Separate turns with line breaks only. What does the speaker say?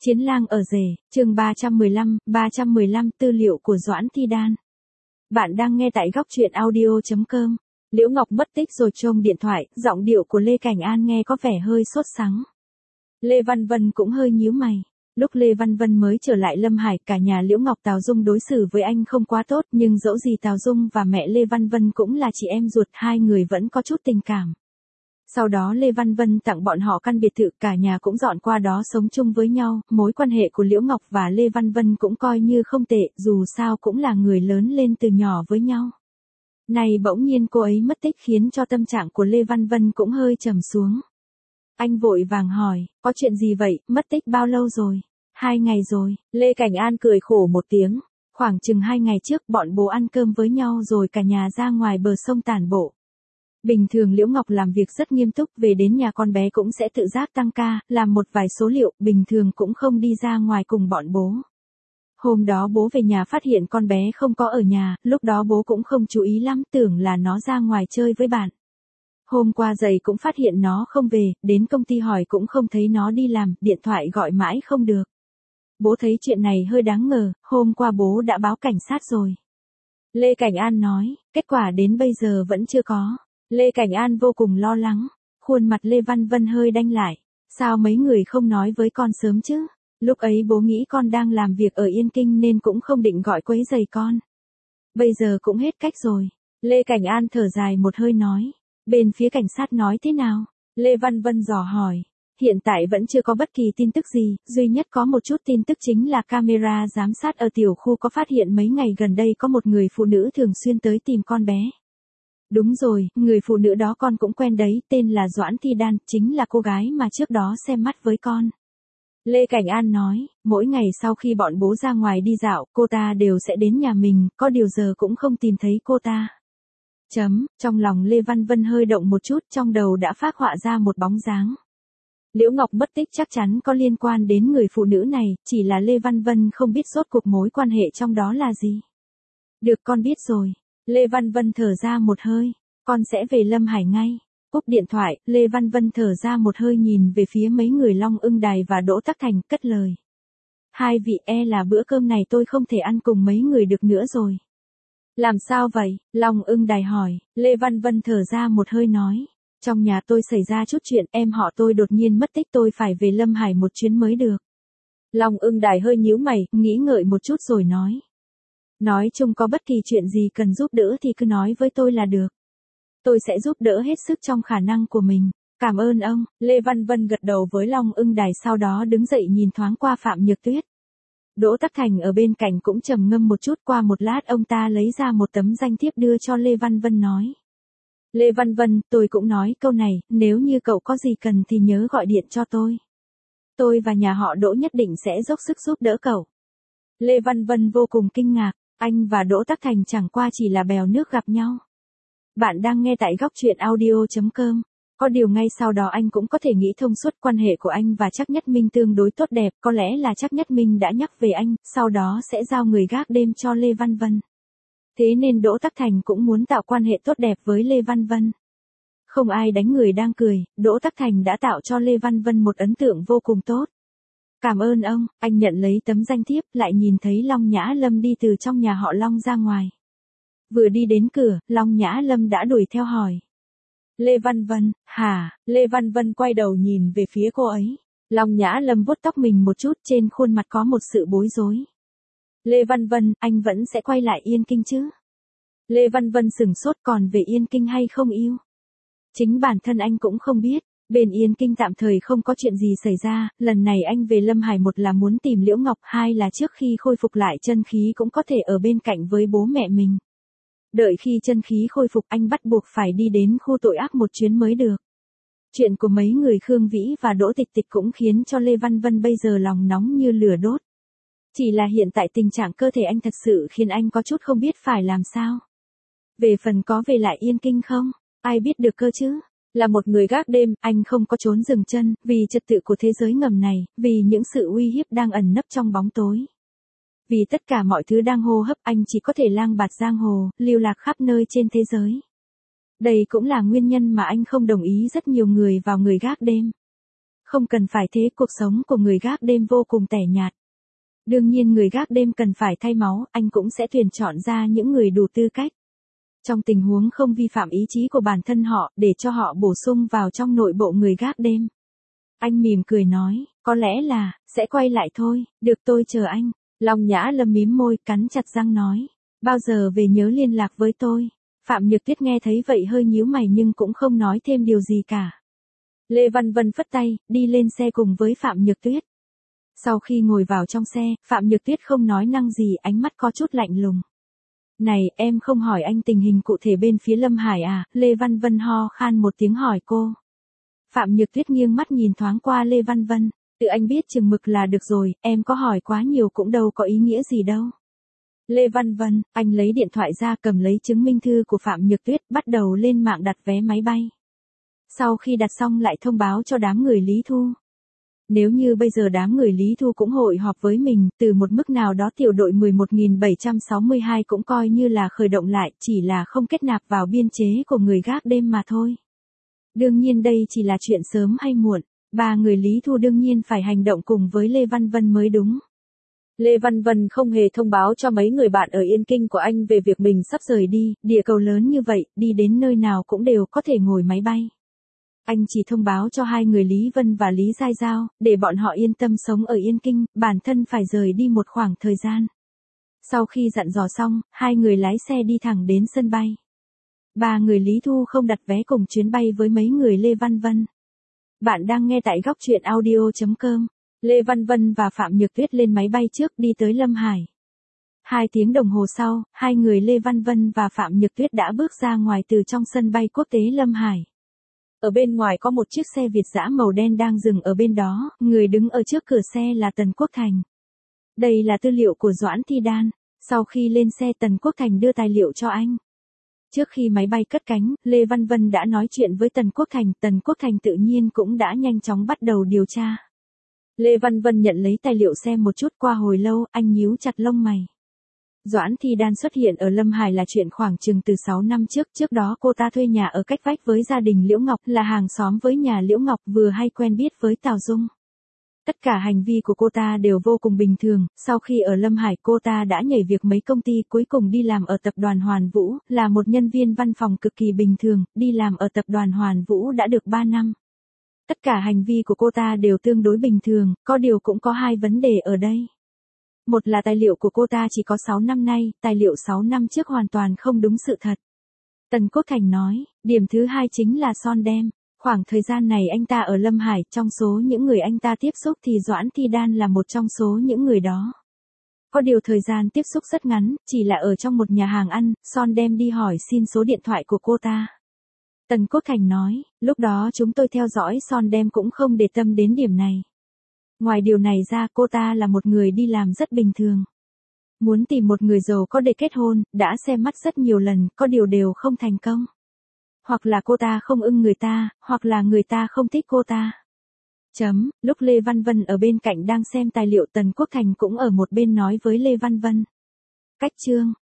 Chiến lang ở rể, chương 315 tư liệu của Doãn Thi Đan. Bạn đang nghe tại góc truyện audio.com. Liễu Ngọc mất tích rồi trông điện thoại, giọng điệu của Lê Cảnh An nghe có vẻ hơi sốt sắng. Lê Văn Vân cũng hơi nhíu mày. Lúc Lê Văn Vân mới trở lại Lâm Hải, cả nhà Liễu Ngọc Tào Dung đối xử với anh không quá tốt, nhưng dẫu gì Tào Dung và mẹ Lê Văn Vân cũng là chị em ruột, hai người vẫn có chút tình cảm. Sau đó Lê Văn Vân tặng bọn họ căn biệt thự, cả nhà cũng dọn qua đó sống chung với nhau, mối quan hệ của Liễu Ngọc và Lê Văn Vân cũng coi như không tệ, dù sao cũng là người lớn lên từ nhỏ với nhau. Này bỗng nhiên cô ấy mất tích khiến cho tâm trạng của Lê Văn Vân cũng hơi trầm xuống. Anh vội vàng hỏi, có chuyện gì vậy, mất tích bao lâu rồi? 2 ngày rồi, Lê Cảnh An cười khổ một tiếng, khoảng chừng 2 ngày trước bọn bố ăn cơm với nhau rồi cả nhà ra ngoài bờ sông tản bộ. Bình thường Liễu Ngọc làm việc rất nghiêm túc, về đến nhà con bé cũng sẽ tự giác tăng ca, làm một vài số liệu, bình thường cũng không đi ra ngoài cùng bọn bố. Hôm đó bố về nhà phát hiện con bé không có ở nhà, lúc đó bố cũng không chú ý lắm, tưởng là nó ra ngoài chơi với bạn. Hôm qua dậy cũng phát hiện nó không về, đến công ty hỏi cũng không thấy nó đi làm, điện thoại gọi mãi không được. Bố thấy chuyện này hơi đáng ngờ, hôm qua bố đã báo cảnh sát rồi. Lê Cảnh An nói, kết quả đến bây giờ vẫn chưa có. Lê Cảnh An vô cùng lo lắng, khuôn mặt Lê Văn Vân hơi đanh lại, sao mấy người không nói với con sớm chứ? Lúc ấy bố nghĩ con đang làm việc ở Yên Kinh nên cũng không định gọi quấy rầy con. Bây giờ cũng hết cách rồi. Lê Cảnh An thở dài một hơi nói, bên phía cảnh sát nói thế nào? Lê Văn Vân dò hỏi, hiện tại vẫn chưa có bất kỳ tin tức gì, duy nhất có một chút tin tức chính là camera giám sát ở tiểu khu có phát hiện mấy ngày gần đây có một người phụ nữ thường xuyên tới tìm con bé. Đúng rồi, người phụ nữ đó con cũng quen đấy, tên là Doãn Thi Đan, chính là cô gái mà trước đó xem mắt với con. Lê Cảnh An nói, mỗi ngày sau khi bọn bố ra ngoài đi dạo, cô ta đều sẽ đến nhà mình, có điều giờ cũng không tìm thấy cô ta. Trong lòng Lê Văn Vân hơi động một chút, trong đầu đã phác họa ra một bóng dáng. Liễu Ngọc mất tích chắc chắn có liên quan đến người phụ nữ này, chỉ là Lê Văn Vân không biết rốt cuộc mối quan hệ trong đó là gì. Được, con biết rồi. Lê Văn Vân thở ra một hơi, con sẽ về Lâm Hải ngay. Cúp điện thoại, Lê Văn Vân thở ra một hơi nhìn về phía mấy người Long Ưng Đài và Đỗ Tắc Thành, cất lời. Hai vị, là bữa cơm này tôi không thể ăn cùng mấy người được nữa rồi. Làm sao vậy? Long Ưng Đài hỏi. Lê Văn Vân thở ra một hơi nói. Trong nhà tôi xảy ra chút chuyện, em họ tôi đột nhiên mất tích, tôi phải về Lâm Hải một chuyến mới được. Long Ưng Đài hơi nhíu mày, nghĩ ngợi một chút rồi nói. Nói chung có bất kỳ chuyện gì cần giúp đỡ thì cứ nói với tôi là được. Tôi sẽ giúp đỡ hết sức trong khả năng của mình. Cảm ơn ông. Lê Văn Vân gật đầu với Long Ưng Đài, sau đó đứng dậy nhìn thoáng qua Phạm Nhược Tuyết. Đỗ Tắc Thành ở bên cạnh cũng trầm ngâm một chút, qua một lát ông ta lấy ra một tấm danh thiếp đưa cho Lê Văn Vân nói. Lê Văn Vân, tôi cũng nói câu này, nếu như cậu có gì cần thì nhớ gọi điện cho tôi. Tôi và nhà họ Đỗ nhất định sẽ dốc sức giúp đỡ cậu. Lê Văn Vân vô cùng kinh ngạc. Anh và Đỗ Tắc Thành chẳng qua chỉ là bèo nước gặp nhau. Bạn đang nghe tại góc truyện audio.com. Có điều ngay sau đó anh cũng có thể nghĩ thông suốt, quan hệ của anh và Trác Nhất Minh tương đối tốt đẹp, có lẽ là Trác Nhất Minh đã nhắc về anh, sau đó sẽ giao người gác đêm cho Lê Văn Vân. Thế nên Đỗ Tắc Thành cũng muốn tạo quan hệ tốt đẹp với Lê Văn Vân. Không ai đánh người đang cười, Đỗ Tắc Thành đã tạo cho Lê Văn Vân một ấn tượng vô cùng tốt. Cảm ơn ông, anh nhận lấy tấm danh thiếp, lại nhìn thấy Long Nhã Lâm đi từ trong nhà họ Long ra ngoài. Vừa đi đến cửa, Long Nhã Lâm đã đuổi theo hỏi. Lê Văn Vân, hả? Lê Văn Vân quay đầu nhìn về phía cô ấy. Long Nhã Lâm vuốt tóc mình một chút, trên khuôn mặt có một sự bối rối. Lê Văn Vân, anh vẫn sẽ quay lại Yên Kinh chứ? Lê Văn Vân sửng sốt, còn về Yên Kinh hay không yêu? Chính bản thân anh cũng không biết. Bên Yên Kinh tạm thời không có chuyện gì xảy ra, lần này anh về Lâm Hải, một là muốn tìm Liễu Ngọc, hai là trước khi khôi phục lại chân khí cũng có thể ở bên cạnh với bố mẹ mình. Đợi khi chân khí khôi phục anh bắt buộc phải đi đến khu tội ác một chuyến mới được. Chuyện của mấy người Khương Vĩ và Đỗ Tịch Tịch cũng khiến cho Lê Văn Vân bây giờ lòng nóng như lửa đốt. Chỉ là hiện tại tình trạng cơ thể anh thật sự khiến anh có chút không biết phải làm sao. Về phần có về lại Yên Kinh không, ai biết được cơ chứ. Là một người gác đêm, anh không có trốn dừng chân, vì trật tự của thế giới ngầm này, vì những sự uy hiếp đang ẩn nấp trong bóng tối. Vì tất cả mọi thứ đang hô hấp, anh chỉ có thể lang bạt giang hồ, lưu lạc khắp nơi trên thế giới. Đây cũng là nguyên nhân mà anh không đồng ý rất nhiều người vào người gác đêm. Không cần phải thế, cuộc sống của người gác đêm vô cùng tẻ nhạt. Đương nhiên người gác đêm cần phải thay máu, anh cũng sẽ tuyển chọn ra những người đủ tư cách. Trong tình huống không vi phạm ý chí của bản thân họ, để cho họ bổ sung vào trong nội bộ người gác đêm. Anh mỉm cười nói, có lẽ là, sẽ quay lại thôi, được tôi chờ anh. Long Nhã Lâm mím môi, cắn chặt răng nói, bao giờ về nhớ liên lạc với tôi. Phạm Nhược Tuyết nghe thấy vậy hơi nhíu mày nhưng cũng không nói thêm điều gì cả. Lê Văn Vân phất tay, đi lên xe cùng với Phạm Nhược Tuyết. Sau khi ngồi vào trong xe, Phạm Nhược Tuyết không nói năng gì, ánh mắt có chút lạnh lùng. Này, em không hỏi anh tình hình cụ thể bên phía Lâm Hải à? Lê Văn Vân ho khan một tiếng hỏi cô. Phạm Nhược Tuyết nghiêng mắt nhìn thoáng qua Lê Văn Vân. Tự anh biết chừng mực là được rồi, em có hỏi quá nhiều cũng đâu có ý nghĩa gì đâu. Lê Văn Vân, anh lấy điện thoại ra cầm lấy chứng minh thư của Phạm Nhược Tuyết, bắt đầu lên mạng đặt vé máy bay. Sau khi đặt xong lại thông báo cho đám người Lý Thu. Nếu như bây giờ đám người Lý Thu cũng hội họp với mình, từ một mức nào đó tiểu đội 11.762 cũng coi như là khởi động lại, chỉ là không kết nạp vào biên chế của người gác đêm mà thôi. Đương nhiên đây chỉ là chuyện sớm hay muộn, ba người Lý Thu đương nhiên phải hành động cùng với Lê Văn Vân mới đúng. Lê Văn Vân không hề thông báo cho mấy người bạn ở Yên Kinh của anh về việc mình sắp rời đi, địa cầu lớn như vậy, đi đến nơi nào cũng đều có thể ngồi máy bay. Anh chỉ thông báo cho hai người Lý Vân và Lý Giai Giao, để bọn họ yên tâm sống ở Yên Kinh, bản thân phải rời đi một khoảng thời gian. Sau khi dặn dò xong, hai người lái xe đi thẳng đến sân bay. Ba người Lý Thu không đặt vé cùng chuyến bay với mấy người Lê Văn Vân. Bạn đang nghe tại góc truyện audio.com. Lê Văn Vân và Phạm Nhược Tuyết lên máy bay trước đi tới Lâm Hải. 2 tiếng đồng hồ sau, hai người Lê Văn Vân và Phạm Nhược Tuyết đã bước ra ngoài từ trong sân bay quốc tế Lâm Hải. Ở bên ngoài có một chiếc xe Việt dã màu đen đang dừng ở bên đó, người đứng ở trước cửa xe là Tần Quốc Thành. Đây là tư liệu của Doãn Thi Đan. Sau khi lên xe Tần Quốc Thành đưa tài liệu cho anh. Trước khi máy bay cất cánh, Lê Văn Vân đã nói chuyện với Tần Quốc Thành tự nhiên cũng đã nhanh chóng bắt đầu điều tra. Lê Văn Vân nhận lấy tài liệu xem một chút, qua hồi lâu, anh nhíu chặt lông mày. Doãn Thi Đan xuất hiện ở Lâm Hải là chuyện khoảng chừng từ 6 năm trước đó cô ta thuê nhà ở cách vách với gia đình Liễu Ngọc, là hàng xóm với nhà Liễu Ngọc, vừa hay quen biết với Tào Dung. Tất cả hành vi của cô ta đều vô cùng bình thường, sau khi ở Lâm Hải cô ta đã nhảy việc mấy công ty, cuối cùng đi làm ở tập đoàn Hoàn Vũ, là một nhân viên văn phòng cực kỳ bình thường, đi làm ở tập đoàn Hoàn Vũ đã được 3 năm. Tất cả hành vi của cô ta đều tương đối bình thường, có điều cũng có hai vấn đề ở đây. Một là tài liệu của cô ta chỉ có 6 năm nay, tài liệu 6 năm trước hoàn toàn không đúng sự thật. Tần Quốc Thành nói, điểm thứ hai chính là Son Đem. Khoảng thời gian này anh ta ở Lâm Hải, trong số những người anh ta tiếp xúc thì Doãn Thi Đan là một trong số những người đó. Có điều thời gian tiếp xúc rất ngắn, chỉ là ở trong một nhà hàng ăn, Son Đem đi hỏi xin số điện thoại của cô ta. Tần Quốc Thành nói, lúc đó chúng tôi theo dõi Son Đem cũng không để tâm đến điểm này. Ngoài điều này ra cô ta là một người đi làm rất bình thường. Muốn tìm một người giàu có để kết hôn, đã xem mắt rất nhiều lần, có điều đều không thành công. Hoặc là cô ta không ưng người ta, hoặc là người ta không thích cô ta. Lúc Lê Văn Vân ở bên cạnh đang xem tài liệu, Tần Quốc Thành cũng ở một bên nói với Lê Văn Vân. Cách chương